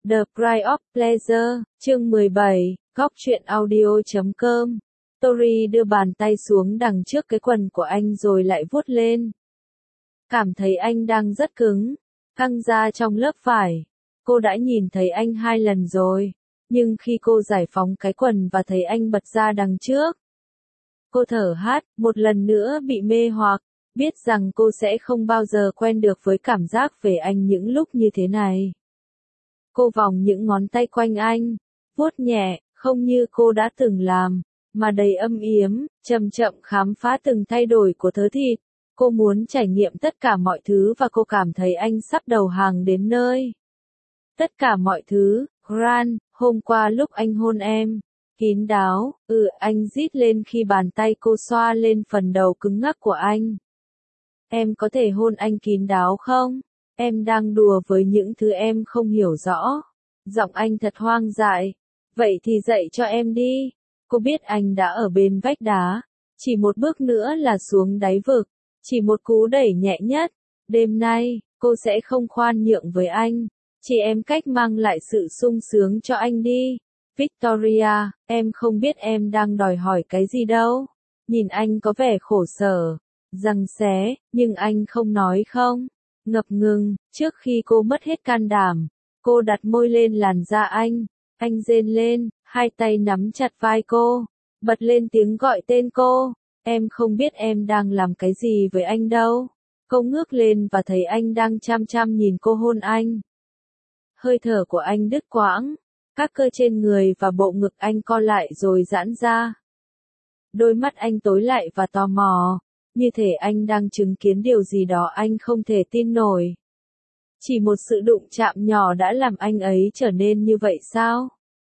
The Price of Pleasure, chương 17, góc truyện audio.com. Tori đưa bàn tay xuống đằng trước cái quần của anh rồi lại vuốt lên. Cảm thấy anh đang rất cứng, căng ra trong lớp vải. Cô đã nhìn thấy anh 2 lần rồi, nhưng khi cô giải phóng cái quần và thấy anh bật ra đằng trước, cô thở hắt, một lần nữa bị mê hoặc, biết rằng cô sẽ không bao giờ quen được với cảm giác về anh những lúc như thế này. Cô vòng những ngón tay quanh anh, vuốt nhẹ, không như cô đã từng làm, mà đầy âm yếm, chậm chậm khám phá từng thay đổi của thớ thịt. Cô muốn trải nghiệm tất cả mọi thứ và cô cảm thấy anh sắp đầu hàng đến nơi. Tất cả mọi thứ, Grant, hôm qua lúc anh hôn em, kín đáo, anh rít lên khi bàn tay cô xoa lên phần đầu cứng ngắc của anh. Em có thể hôn anh kín đáo không? Em đang đùa với những thứ em không hiểu rõ. Giọng anh thật hoang dại. Vậy thì dạy cho em đi. Cô biết anh đã ở bên vách đá. Chỉ một bước nữa là xuống đáy vực. Chỉ một cú đẩy nhẹ nhất. Đêm nay, cô sẽ không khoan nhượng với anh. Chỉ em cách mang lại sự sung sướng cho anh đi. Victoria, em không biết em đang đòi hỏi cái gì đâu. Nhìn anh có vẻ khổ sở, giằng xé, nhưng anh không nói không. Ngập ngừng, trước khi cô mất hết can đảm, cô đặt môi lên làn da anh rên lên, hai tay nắm chặt vai cô, bật lên tiếng gọi tên cô. Em không biết em đang làm cái gì với anh đâu. Cô ngước lên và thấy anh đang chăm chăm nhìn cô hôn anh. Hơi thở của anh đứt quãng, các cơ trên người và bộ ngực anh co lại rồi giãn ra. Đôi mắt anh tối lại và tò mò, như thể anh đang chứng kiến điều gì đó anh không thể tin nổi. Chỉ một sự đụng chạm nhỏ đã làm anh ấy trở nên như vậy sao?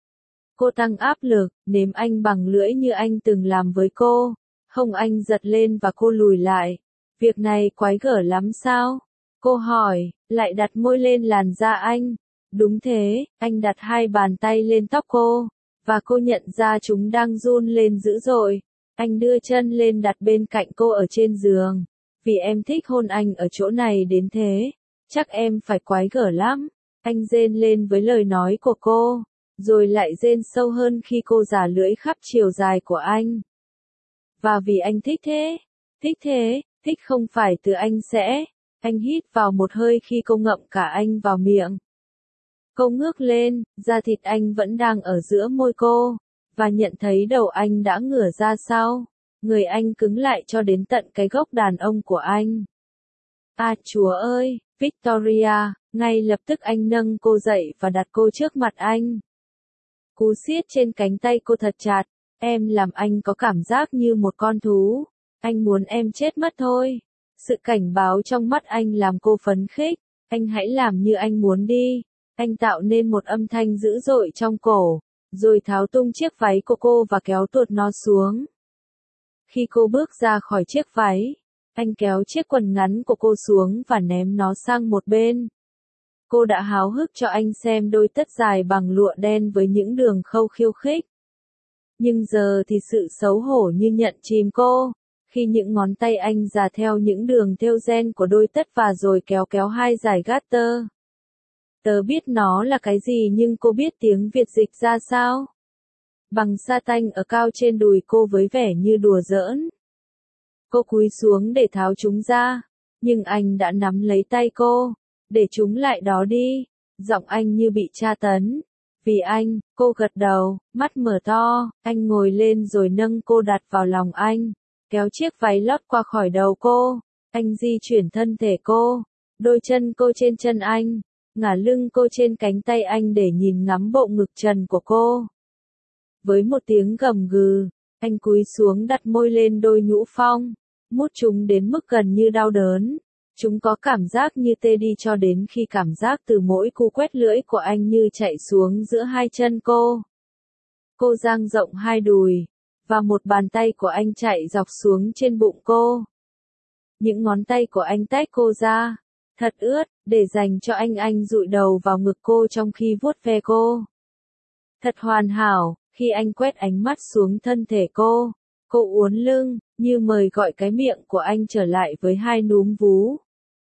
Cô tăng áp lực, nếm anh bằng lưỡi như anh từng làm với cô. Hông anh giật lên và cô lùi lại. Việc này quái gở lắm sao? Cô hỏi, lại đặt môi lên làn da anh. Đúng thế, anh đặt 2 bàn tay lên tóc cô, và cô nhận ra chúng đang run lên dữ dội. Anh đưa chân lên đặt bên cạnh cô ở trên giường. Vì em thích hôn anh ở chỗ này đến thế, chắc em phải quái gở lắm. Anh rên lên với lời nói của cô, rồi lại rên sâu hơn khi cô giả lưỡi khắp chiều dài của anh. Và vì anh thích thế, thích không phải từ anh sẽ. Anh hít vào một hơi khi cô ngậm cả anh vào miệng. Cô ngước lên, da thịt anh vẫn đang ở giữa môi cô, và nhận thấy đầu anh đã ngửa ra sau. Người anh cứng lại cho đến tận cái gốc đàn ông của anh. À Chúa ơi, Victoria, ngay lập tức anh nâng cô dậy và đặt cô trước mặt anh. Cú siết trên cánh tay cô thật chặt, em làm anh có cảm giác như một con thú. Anh muốn em chết mất thôi. Sự cảnh báo trong mắt anh làm cô phấn khích. Anh hãy làm như anh muốn đi. Anh tạo nên một âm thanh dữ dội trong cổ, rồi tháo tung chiếc váy của cô và kéo tuột nó xuống. Khi cô bước ra khỏi chiếc váy, anh kéo chiếc quần ngắn của cô xuống và ném nó sang một bên. Cô đã háo hức cho anh xem đôi tất dài bằng lụa đen với những đường khâu khiêu khích. Nhưng giờ thì sự xấu hổ như nhận chìm cô, khi những ngón tay anh già theo những đường thêu ren của đôi tất và rồi kéo 2 dải garter. Tớ biết nó là cái gì nhưng cô biết tiếng Việt dịch ra sao? Bằng sa tanh ở cao trên đùi cô với vẻ như đùa giỡn. Cô cúi xuống để tháo chúng ra, nhưng anh đã nắm lấy tay cô. Để chúng lại đó đi. Giọng anh như bị tra tấn. Vì anh, cô gật đầu, mắt mở to. Anh ngồi lên rồi nâng cô đặt vào lòng anh, kéo chiếc váy lót qua khỏi đầu cô. Anh di chuyển thân thể cô, đôi chân cô trên chân anh, ngả lưng cô trên cánh tay anh để nhìn ngắm bộ ngực trần của cô. Với một tiếng gầm gừ, anh cúi xuống đặt môi lên đôi nhũ phong, mút chúng đến mức gần như đau đớn. Chúng có cảm giác như tê đi cho đến khi cảm giác từ mỗi cú quét lưỡi của anh như chạy xuống giữa 2 chân cô. Cô dang rộng 2 đùi, và một bàn tay của anh chạy dọc xuống trên bụng cô. Những ngón tay của anh tách cô ra, thật ướt, để dành cho anh dụi đầu vào ngực cô trong khi vuốt ve cô. Thật hoàn hảo, khi anh quét ánh mắt xuống thân thể cô uốn lưng, như mời gọi cái miệng của anh trở lại với 2 núm vú.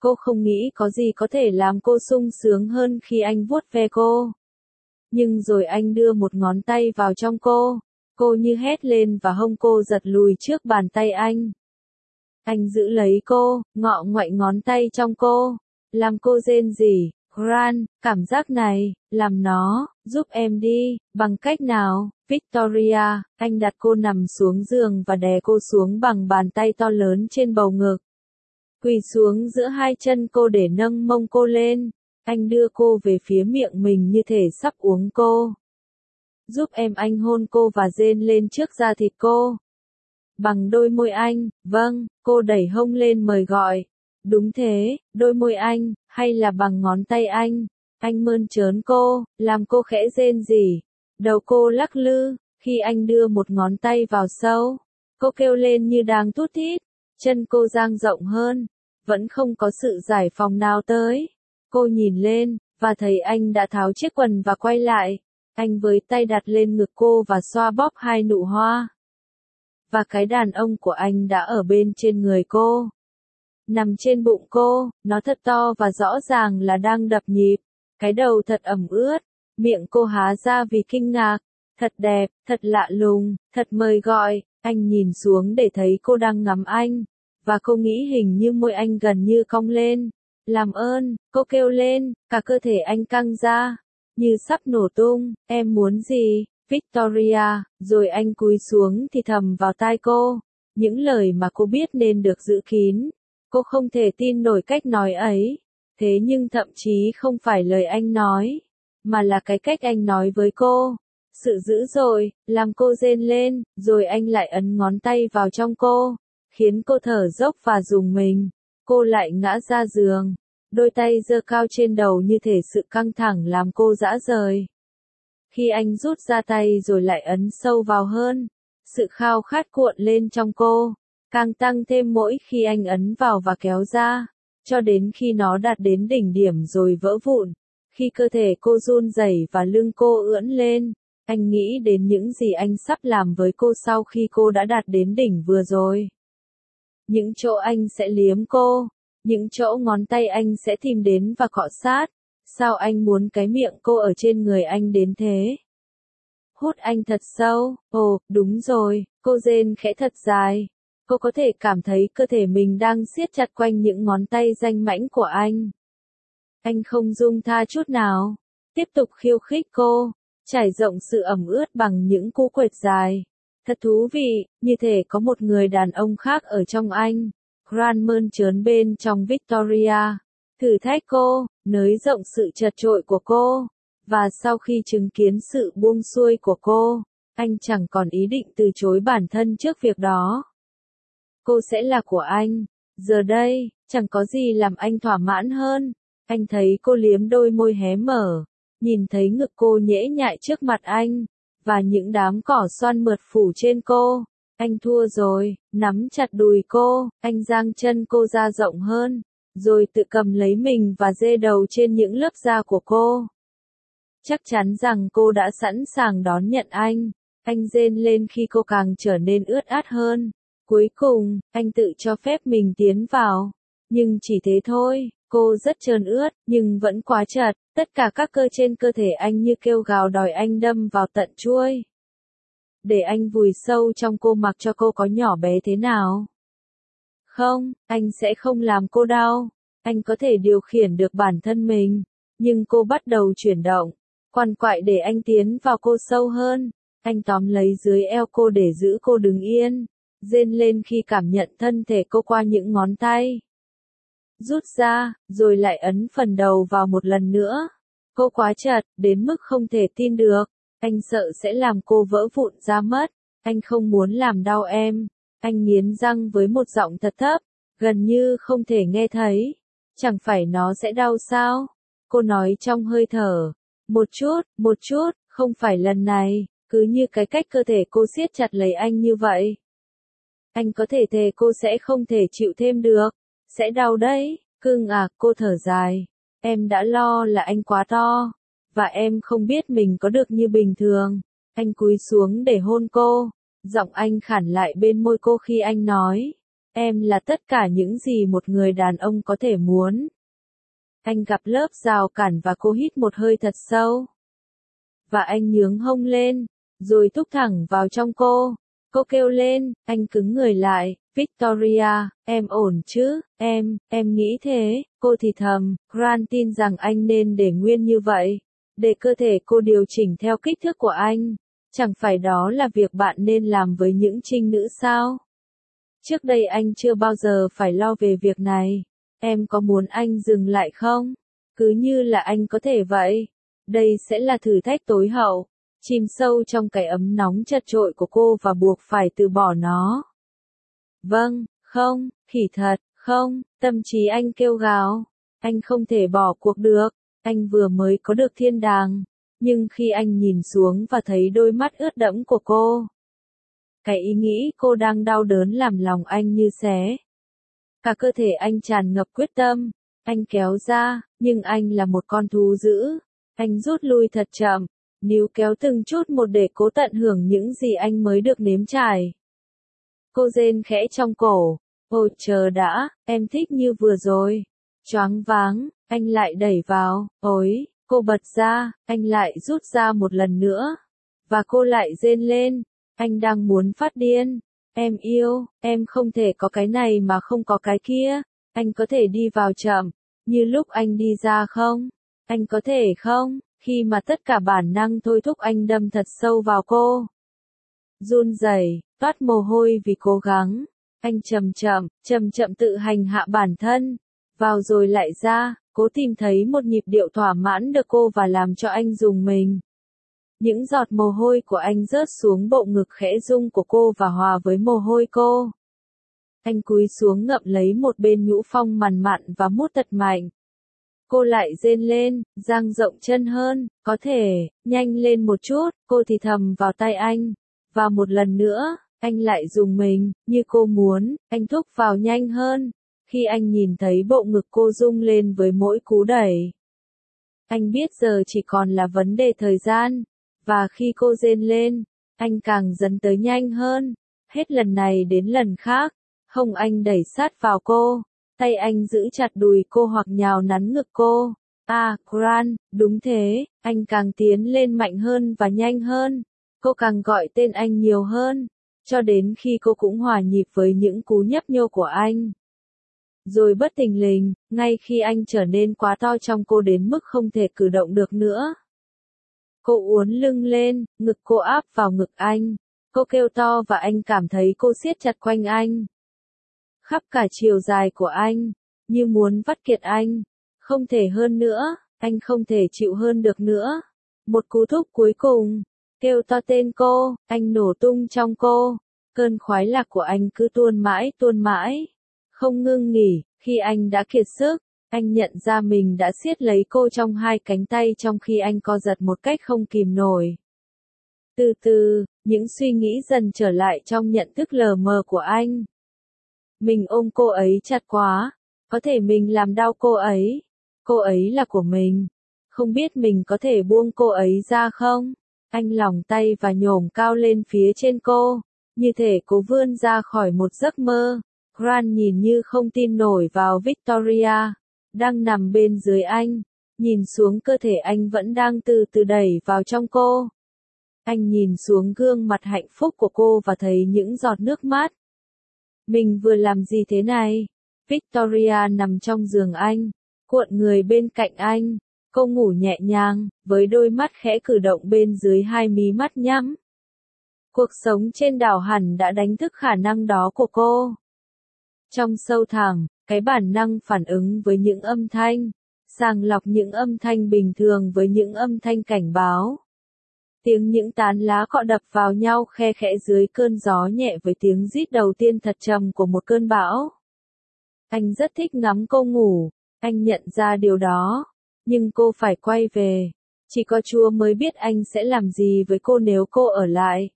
Cô không nghĩ có gì có thể làm cô sung sướng hơn khi anh vuốt ve cô. Nhưng rồi anh đưa một ngón tay vào trong cô như hét lên và hông cô giật lùi trước bàn tay anh. Anh giữ lấy cô, ngọ ngoại ngón tay trong cô, làm cô rên rỉ, Grant, cảm giác này, làm nó, giúp em đi, bằng cách nào, Victoria, anh đặt cô nằm xuống giường và đè cô xuống bằng bàn tay to lớn trên bầu ngực. Quỳ xuống giữa hai chân cô để nâng mông cô lên, anh đưa cô về phía miệng mình như thể sắp uống cô. Giúp em, anh hôn cô và rên lên trước da thịt cô. Bằng đôi môi anh, vâng, cô đẩy hông lên mời gọi. Đúng thế, đôi môi anh, hay là bằng ngón tay anh mơn trớn cô, làm cô khẽ rên rỉ. Đầu cô lắc lư, khi anh đưa một ngón tay vào sâu. Cô kêu lên như đang thút thít, chân cô dang rộng hơn, vẫn không có sự giải phóng nào tới. Cô nhìn lên, và thấy anh đã tháo chiếc quần và quay lại. Anh với tay đặt lên ngực cô và xoa bóp hai nụ hoa. Và cái đàn ông của anh đã ở bên trên người cô. Nằm trên bụng cô, nó thật to và rõ ràng là đang đập nhịp. Cái đầu thật ẩm ướt, miệng cô há ra vì kinh ngạc. Thật đẹp, thật lạ lùng, thật mời gọi. Anh nhìn xuống để thấy cô đang ngắm anh. Và cô nghĩ hình như môi anh gần như cong lên. Làm ơn, cô kêu lên, cả cơ thể anh căng ra. Như sắp nổ tung, em muốn gì, Victoria, rồi anh cúi xuống thì thầm vào tai cô. Những lời mà cô biết nên được giữ kín. Cô không thể tin nổi cách nói ấy. Thế nhưng thậm chí không phải lời anh nói, mà là cái cách anh nói với cô. Sự dữ dội, làm cô rên lên, rồi anh lại ấn ngón tay vào trong cô, khiến cô thở dốc và rùng mình. Cô lại ngã ra giường. Đôi tay giơ cao trên đầu như thể sự căng thẳng làm cô rã rời. Khi anh rút ra tay rồi lại ấn sâu vào hơn, sự khao khát cuộn lên trong cô, càng tăng thêm mỗi khi anh ấn vào và kéo ra, cho đến khi nó đạt đến đỉnh điểm rồi vỡ vụn. Khi cơ thể cô run rẩy và lưng cô ưỡn lên, anh nghĩ đến những gì anh sắp làm với cô sau khi cô đã đạt đến đỉnh vừa rồi. Những chỗ anh sẽ liếm cô. Những chỗ ngón tay anh sẽ tìm đến và cọ sát. Sao anh muốn cái miệng cô ở trên người anh đến thế? Hút anh thật sâu. Ồ, đúng rồi, cô rên khẽ thật dài. Cô có thể cảm thấy cơ thể mình đang siết chặt quanh những ngón tay danh mãnh của anh. Anh không buông tha chút nào. Tiếp tục khiêu khích cô, trải rộng sự ẩm ướt bằng những cú quệt dài. Thật thú vị, như thể có một người đàn ông khác ở trong anh. Grant mơn trớn bên trong Victoria, thử thách cô, nới rộng sự chật chội của cô, và sau khi chứng kiến sự buông xuôi của cô, anh chẳng còn ý định từ chối bản thân trước việc đó. Cô sẽ là của anh, giờ đây, chẳng có gì làm anh thỏa mãn hơn. Anh thấy cô liếm đôi môi hé mở, nhìn thấy ngực cô nhễ nhại trước mặt anh, và những đám cỏ xoăn mượt phủ trên cô. Anh thua rồi, nắm chặt đùi cô, anh giang chân cô ra rộng hơn, rồi tự cầm lấy mình và dê đầu trên những lớp da của cô. Chắc chắn rằng cô đã sẵn sàng đón nhận anh. Anh rên lên khi cô càng trở nên ướt át hơn. Cuối cùng, anh tự cho phép mình tiến vào. Nhưng chỉ thế thôi, cô rất trơn ướt, nhưng vẫn quá chật. Tất cả các cơ trên cơ thể anh như kêu gào đòi anh đâm vào tận chuôi. Để anh vùi sâu trong cô mặc cho cô có nhỏ bé thế nào. Không, anh sẽ không làm cô đau. Anh có thể điều khiển được bản thân mình. Nhưng cô bắt đầu chuyển động, quằn quại để anh tiến vào cô sâu hơn. Anh tóm lấy dưới eo cô để giữ cô đứng yên, rên lên khi cảm nhận thân thể cô qua những ngón tay. Rút ra, rồi lại ấn phần đầu vào một lần nữa. Cô quá chật, đến mức không thể tin được. Anh sợ sẽ làm cô vỡ vụn ra mất. Anh không muốn làm đau em. Anh nghiến răng với một giọng thật thấp, gần như không thể nghe thấy. Chẳng phải nó sẽ đau sao? Cô nói trong hơi thở. Một chút, không phải lần này, cứ như cái cách cơ thể cô siết chặt lấy anh như vậy. Anh có thể thề cô sẽ không thể chịu thêm được. Sẽ đau đấy, cưng à, cô thở dài. Em đã lo là anh quá to, và em không biết mình có được như bình thường. Anh cúi xuống để hôn cô, giọng anh khản lại bên môi cô khi anh nói. Em là tất cả những gì một người đàn ông có thể muốn. Anh gặp lớp rào cản và cô hít một hơi thật sâu. Và anh nhướng hông lên, rồi thúc thẳng vào trong cô. Cô kêu lên, anh cứng người lại, Victoria, em ổn chứ, em nghĩ thế, cô thì thầm, Grant tin rằng anh nên để nguyên như vậy, để cơ thể cô điều chỉnh theo kích thước của anh, chẳng phải đó là việc bạn nên làm với những trinh nữ sao? Trước đây anh chưa bao giờ phải lo về việc này, em có muốn anh dừng lại không? Cứ như là anh có thể vậy, đây sẽ là thử thách tối hậu. Chìm sâu trong cái ấm nóng chật chội của cô và buộc phải từ bỏ nó. Vâng, không, khỉ thật, không, tâm trí anh kêu gào. Anh không thể bỏ cuộc được, anh vừa mới có được thiên đàng. Nhưng khi anh nhìn xuống và thấy đôi mắt ướt đẫm của cô, cái ý nghĩ cô đang đau đớn làm lòng anh như xé. Cả cơ thể anh tràn ngập quyết tâm, anh kéo ra, nhưng anh là một con thú dữ. Anh rút lui thật chậm. Níu kéo từng chút một để cố tận hưởng những gì anh mới được nếm trải. Cô rên khẽ trong cổ. Ôi chờ đã, em thích như vừa rồi. Choáng váng, anh lại đẩy vào. Ôi, cô bật ra, anh lại rút ra một lần nữa. Và cô lại rên lên. Anh đang muốn phát điên. Em yêu, em không thể có cái này mà không có cái kia. Anh có thể đi vào chậm, như lúc anh đi ra không? Anh có thể không? Khi mà tất cả bản năng thôi thúc anh đâm thật sâu vào cô. Run rẩy, toát mồ hôi vì cố gắng. Anh chậm chậm tự hành hạ bản thân. Vào rồi lại ra, cố tìm thấy một nhịp điệu thỏa mãn được cô và làm cho anh rùng mình. Những giọt mồ hôi của anh rớt xuống bộ ngực khẽ rung của cô và hòa với mồ hôi cô. Anh cúi xuống ngậm lấy một bên nhũ phong mằn mặn và mút thật mạnh. Cô lại rên lên, dang rộng chân hơn, có thể, nhanh lên một chút, cô thì thầm vào tai anh. Và một lần nữa, anh lại dùng mình, như cô muốn, anh thúc vào nhanh hơn. Khi anh nhìn thấy bộ ngực cô rung lên với mỗi cú đẩy. Anh biết giờ chỉ còn là vấn đề thời gian. Và khi cô rên lên, anh càng dấn tới nhanh hơn. Hết lần này đến lần khác, hông anh đẩy sát vào cô. Tay anh giữ chặt đùi cô hoặc nhào nắn ngực cô. Grant, đúng thế, anh càng tiến lên mạnh hơn và nhanh hơn. Cô càng gọi tên anh nhiều hơn, cho đến khi cô cũng hòa nhịp với những cú nhấp nhô của anh. Rồi bất thình lình, ngay khi anh trở nên quá to trong cô đến mức không thể cử động được nữa. Cô uốn lưng lên, ngực cô áp vào ngực anh. Cô kêu to và anh cảm thấy cô siết chặt quanh anh. Khắp cả chiều dài của anh, như muốn vắt kiệt anh. Không thể hơn nữa, anh không thể chịu hơn được nữa. Một cú thúc cuối cùng, kêu to tên cô, anh nổ tung trong cô. Cơn khoái lạc của anh cứ tuôn mãi, không ngưng nghỉ. Khi anh đã kiệt sức, anh nhận ra mình đã siết lấy cô trong hai cánh tay trong khi anh co giật một cách không kìm nổi. Từ từ, những suy nghĩ dần trở lại trong nhận thức lờ mờ của anh. Mình ôm cô ấy chặt quá, có thể mình làm đau cô ấy là của mình. Không biết mình có thể buông cô ấy ra không? Anh lỏng tay và nhổm cao lên phía trên cô, như thể cố vươn ra khỏi một giấc mơ. Grant nhìn như không tin nổi vào Victoria, đang nằm bên dưới anh, nhìn xuống cơ thể anh vẫn đang từ từ đẩy vào trong cô. Anh nhìn xuống gương mặt hạnh phúc của cô và thấy những giọt nước mắt. Mình vừa làm gì thế này? Victoria nằm trong giường anh, cuộn người bên cạnh anh. Cô ngủ nhẹ nhàng, với đôi mắt khẽ cử động bên dưới hai mí mắt nhắm. Cuộc sống trên đảo hẳn đã đánh thức khả năng đó của cô. Trong sâu thẳm, cái bản năng phản ứng với những âm thanh, sàng lọc những âm thanh bình thường với những âm thanh cảnh báo. Tiếng những tán lá cọ đập vào nhau khe khẽ dưới cơn gió nhẹ với tiếng rít đầu tiên thật trầm của một cơn bão. Anh rất thích ngắm cô ngủ, anh nhận ra điều đó. Nhưng cô phải quay về. Chỉ có Chúa mới biết anh sẽ làm gì với cô nếu cô ở lại.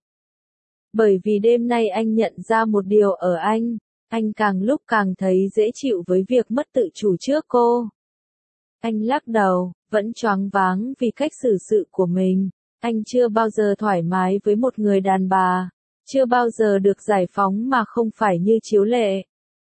Bởi vì đêm nay anh nhận ra một điều ở anh càng lúc càng thấy dễ chịu với việc mất tự chủ trước cô. Anh lắc đầu, vẫn choáng váng vì cách xử sự của mình. Anh chưa bao giờ thoải mái với một người đàn bà, chưa bao giờ được giải phóng mà không phải như chiếu lệ.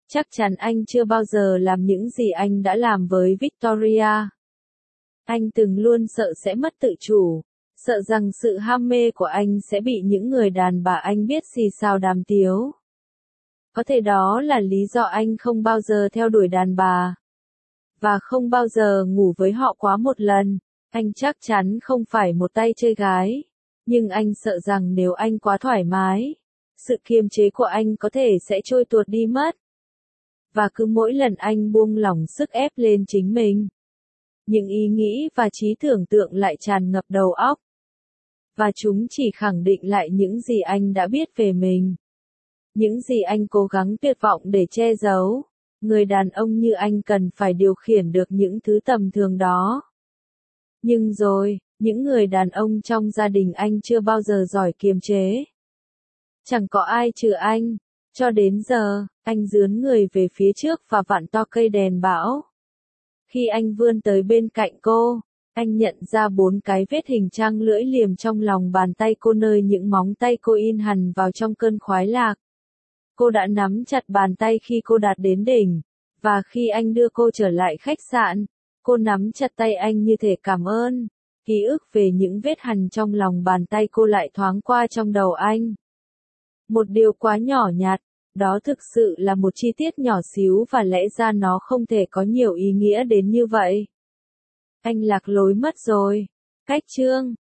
Chắc chắn anh chưa bao giờ làm những gì anh đã làm với Victoria. Anh từng luôn sợ sẽ mất tự chủ, sợ rằng sự ham mê của anh sẽ bị những người đàn bà anh biết xì xào đàm tiếu. Có thể đó là lý do anh không bao giờ theo đuổi đàn bà, và không bao giờ ngủ với họ quá một lần. Anh chắc chắn không phải một tay chơi gái, nhưng anh sợ rằng nếu anh quá thoải mái, sự kiềm chế của anh có thể sẽ trôi tuột đi mất. Và cứ mỗi lần anh buông lỏng sức ép lên chính mình, những ý nghĩ và trí tưởng tượng lại tràn ngập đầu óc. Và chúng chỉ khẳng định lại những gì anh đã biết về mình. Những gì anh cố gắng tuyệt vọng để che giấu. Người đàn ông như anh cần phải điều khiển được những thứ tầm thường đó. Nhưng rồi, những người đàn ông trong gia đình anh chưa bao giờ giỏi kiềm chế. Chẳng có ai trừ anh. Cho đến giờ, anh dướn người về phía trước và vặn to cây đèn bão. Khi anh vươn tới bên cạnh cô, anh nhận ra 4 cái vết hình trang lưỡi liềm trong lòng bàn tay cô nơi những móng tay cô in hằn vào trong cơn khoái lạc. Cô đã nắm chặt bàn tay khi cô đạt đến đỉnh, và khi anh đưa cô trở lại khách sạn, cô nắm chặt tay anh như thể cảm ơn. Ký ức về những vết hằn trong lòng bàn tay cô lại thoáng qua trong đầu anh. Một điều quá nhỏ nhặt, đó thực sự là một chi tiết nhỏ xíu và lẽ ra nó không thể có nhiều ý nghĩa đến như vậy. Anh lạc lối mất rồi. Cách chương